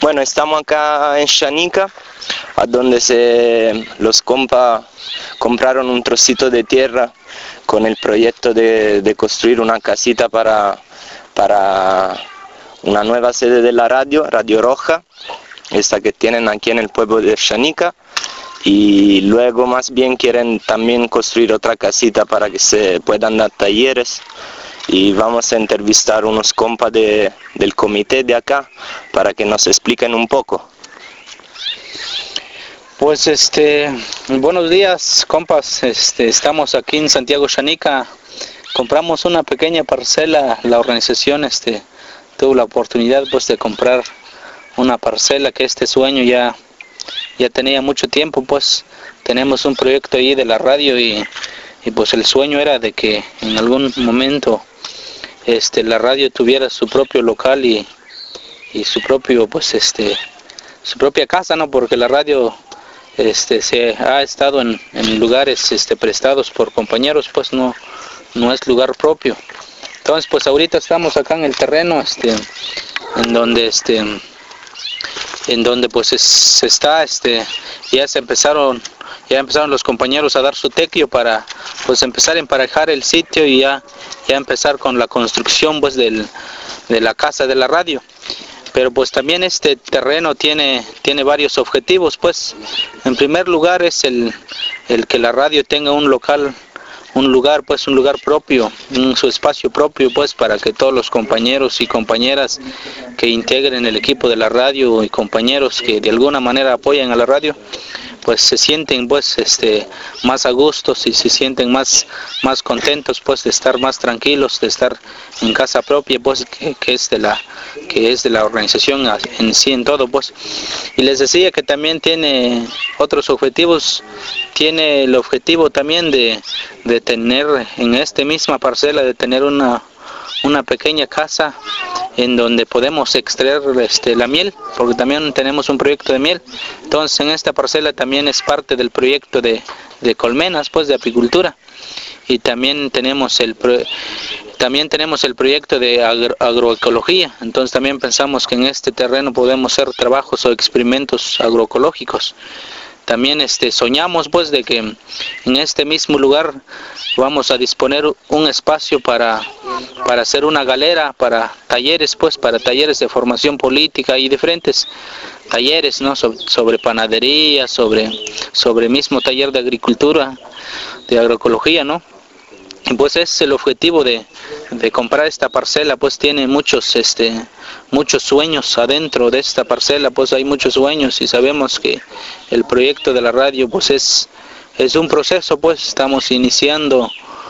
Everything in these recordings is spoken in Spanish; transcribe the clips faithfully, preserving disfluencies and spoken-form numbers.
Bueno, estamos acá en Xanica, a donde se, los compas compraron un trocito de tierra con el proyecto de, de construir una casita para, para una nueva sede de la radio, Radio Roja, esta que tienen aquí en el pueblo de Xanica, y luego más bien quieren también construir otra casita para que se puedan dar talleres. Y vamos a entrevistar unos compas de, del comité de acá para que nos expliquen un poco. Pues este, buenos días compas, este, estamos aquí en Santiago Xanica, compramos una pequeña parcela, la organización este, tuvo la oportunidad pues de comprar una parcela que este sueño ya, ya tenía mucho tiempo, pues tenemos un proyecto ahí de la radio y, y pues el sueño era de que en algún momento Este, la radio tuviera su propio local y, y su propio pues este su propia casa, no, porque la radio este se ha estado en, en lugares este prestados por compañeros, pues no no es lugar propio. Entonces pues ahorita estamos acá en el terreno este en donde este en donde pues es, se está este ya se empezaron ya empezaron los compañeros a dar su tequio para pues empezar a emparejar el sitio y ya ya empezar con la construcción pues del, de la casa de la radio. Pero pues también este terreno tiene tiene varios objetivos, pues en primer lugar es el el que la radio tenga un local, un lugar pues un lugar propio, un, su espacio propio pues para que todos los compañeros y compañeras que integren el equipo de la radio y compañeros que de alguna manera apoyan a la radio pues se sienten pues este más a gusto y se sienten más más contentos pues de estar más tranquilos, de estar en casa propia pues que, que es de la que es de la organización en sí en todo pues. Y les decía que también tiene otros objetivos, tiene el objetivo también de, de tener en esta misma parcela de tener una una pequeña casa en donde podemos extraer este, la miel, porque también tenemos un proyecto de miel. Entonces en esta parcela también es parte del proyecto de, de colmenas, pues de apicultura. Y también tenemos el pro, también tenemos el proyecto de agro, agroecología. Entonces también pensamos que en este terreno podemos hacer trabajos o experimentos agroecológicos. También este soñamos pues de que en este mismo lugar vamos a disponer un espacio para para hacer una galera para talleres pues para talleres de formación política y diferentes talleres, ¿no? sobre, sobre panadería, sobre sobre mismo taller de agricultura, de agroecología, ¿no? Y pues ese es el objetivo de, de comprar esta parcela, pues tiene muchos este muchos sueños adentro de esta parcela, pues hay muchos sueños y sabemos que el proyecto de la radio pues es es un proceso, pues estamos iniciando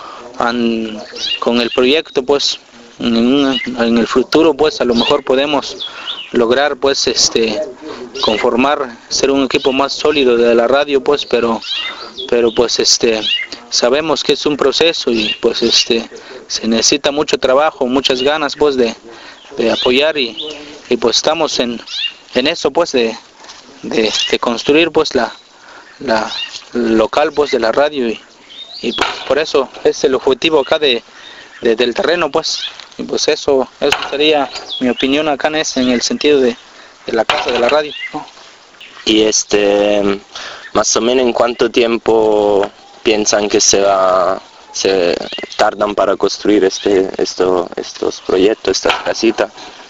an, con el proyecto, pues en, un, en el futuro pues a lo mejor podemos lograr pues este conformar, ser un equipo más sólido de la radio, pues pero pero pues este sabemos que es un proceso y pues este se necesita mucho trabajo, muchas ganas pues de, de apoyar y, y pues estamos en, en eso pues de, de, de construir pues la, la local pues de la radio y, y pues, por eso es el objetivo acá de, de del terreno pues y pues eso eso sería mi opinión acá en, ese, en el sentido de, de la casa de la radio, ¿no? Y este más o menos en cuánto tiempo piensan que se va se tardan para construir este esto estos proyectos, esta casita.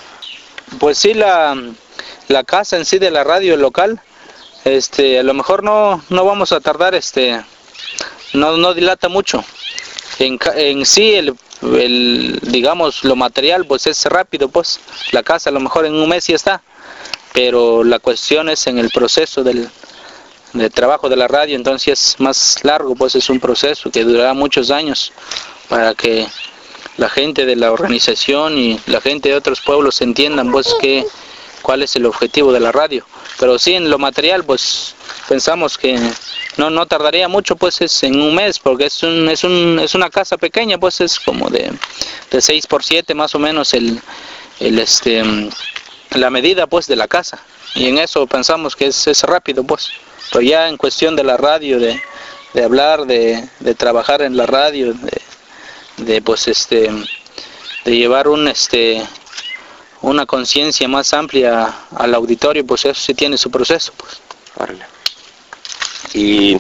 Pues sí, la la casa en sí de la radio local, este a lo mejor no no vamos a tardar, este no no dilata mucho. En, en sí el, el digamos lo material pues es rápido, pues la casa a lo mejor en un mes ya está, pero la cuestión es en el proceso del de trabajo de la radio, entonces es más largo, pues es un proceso que durará muchos años para que la gente de la organización y la gente de otros pueblos entiendan pues que cuál es el objetivo de la radio. Pero sí en lo material pues pensamos que no no tardaría mucho, pues es en un mes, porque es un es un es una casa pequeña, pues es como de de seis por siete más o menos el el este la medida pues de la casa, y en eso pensamos que es, es rápido pues. Pero ya en cuestión de la radio, de, de hablar, de, de trabajar en la radio, de, de pues este de llevar un este una conciencia más amplia al auditorio, pues eso sí tiene su proceso, pues. Vale. Y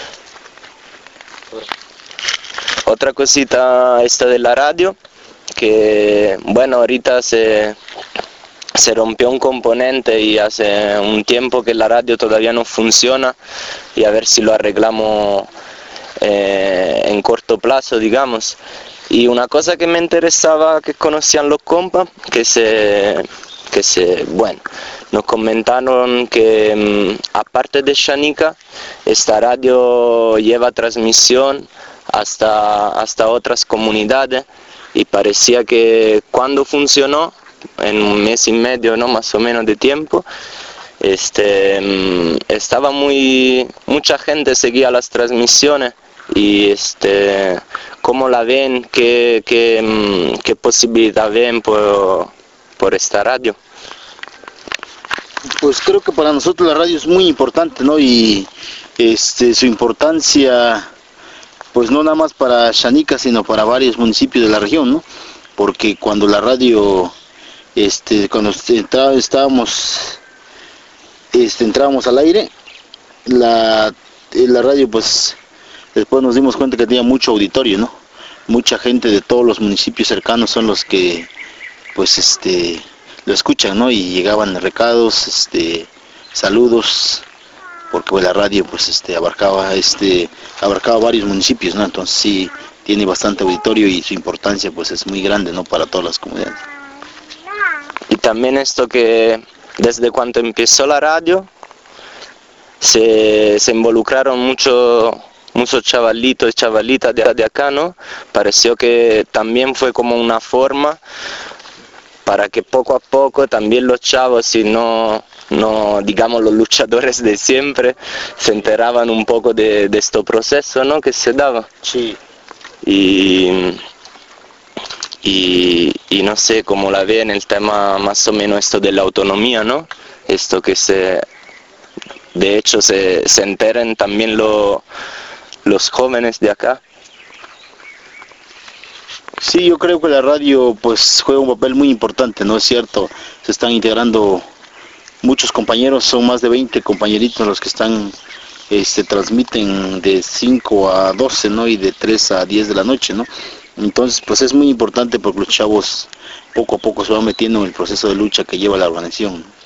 otra cosita esta de la radio, que bueno, ahorita se, se rompió un componente y hace un tiempo que la radio todavía no funciona, y a ver si lo arreglamos eh, en corto plazo, digamos. Y una cosa que me interesaba que conocían los compas, que se, que se, bueno, nos comentaron que mmm, aparte de Xanica, esta radio lleva transmisión hasta, hasta otras comunidades, y parecía que cuando funcionó, en un mes y medio, ¿no?, más o menos de tiempo, este, mmm, estaba muy, mucha gente seguía las transmisiones. Y este, ¿cómo la ven? ¿Qué, qué, qué posibilidad ven por, por esta radio? Pues creo que para nosotros la radio es muy importante, ¿no? Y este, su importancia, pues no nada más para Xanica, sino para varios municipios de la región, ¿no? Porque cuando la radio, este, cuando entrá, estábamos, este, entrábamos al aire, la, la radio, pues después nos dimos cuenta que tenía mucho auditorio, ¿no? Mucha gente de todos los municipios cercanos son los que, pues, este, lo escuchan, ¿no? Y llegaban recados, este, saludos, porque pues, la radio, pues, este, abarcaba, este, abarcaba varios municipios, ¿no? Entonces sí tiene bastante auditorio y su importancia, pues, es muy grande, ¿no? Para todas las comunidades. Y también esto que desde cuando empezó la radio se, se involucraron mucho muchos chavalitos y chavalitas de, de acá, ¿no? Pareció que también fue como una forma para que poco a poco también los chavos, y no, no digamos los luchadores de siempre, se enteraban un poco de, de este proceso, ¿no?, que se daba. Sí. Y, y, y no sé cómo la ve en el tema más o menos esto de la autonomía, ¿no? Esto que se, de hecho se, se enteren también lo, los jóvenes de acá. Sí, yo creo que la radio pues juega un papel muy importante, ¿no es cierto? Se están integrando muchos compañeros, son más de veinte compañeritos los que están, este, transmiten de cinco a doce, ¿no? Y de tres a diez de la noche, ¿no? Entonces pues es muy importante porque los chavos poco a poco se van metiendo en el proceso de lucha que lleva la organización.